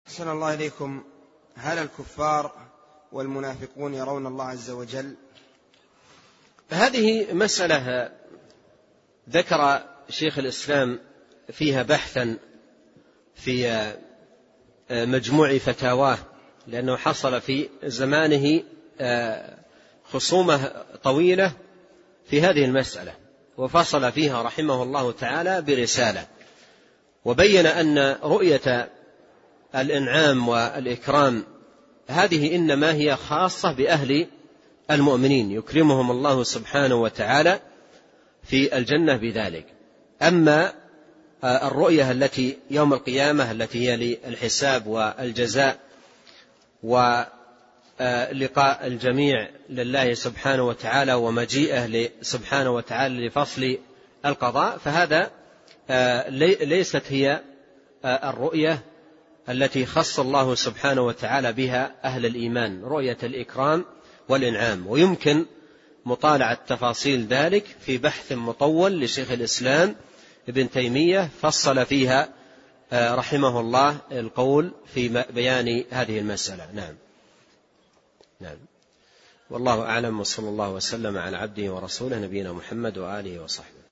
أحسن الله إليكم. هل الكفار والمنافقون يرون الله عز وجل؟ هذه مسألة ذكر شيخ الإسلام فيها بحثا في مجموع فتاواه، لأنه حصل في زمانه خصومة طويلة في هذه المسألة، وفصل فيها رحمه الله تعالى برسالة، وبين أن رؤية الإنعام والإكرام هذه إنما هي خاصة بأهل المؤمنين، يكرمهم الله سبحانه وتعالى في الجنة بذلك. أما الرؤية التي يوم القيامة التي هي للحساب والجزاء ولقاء الجميع لله سبحانه وتعالى ومجيئه سبحانه وتعالى لفصل القضاء، فهذا ليست هي الرؤية التي خص الله سبحانه وتعالى بها أهل الإيمان، رؤية الإكرام والإنعام. ويمكن مطالعة تفاصيل ذلك في بحث مطول لشيخ الإسلام ابن تيمية فصل فيها رحمه الله القول في بيان هذه المسألة. نعم. والله أعلم، وصلى الله وسلم على عبده ورسوله نبينا محمد وآله وصحبه.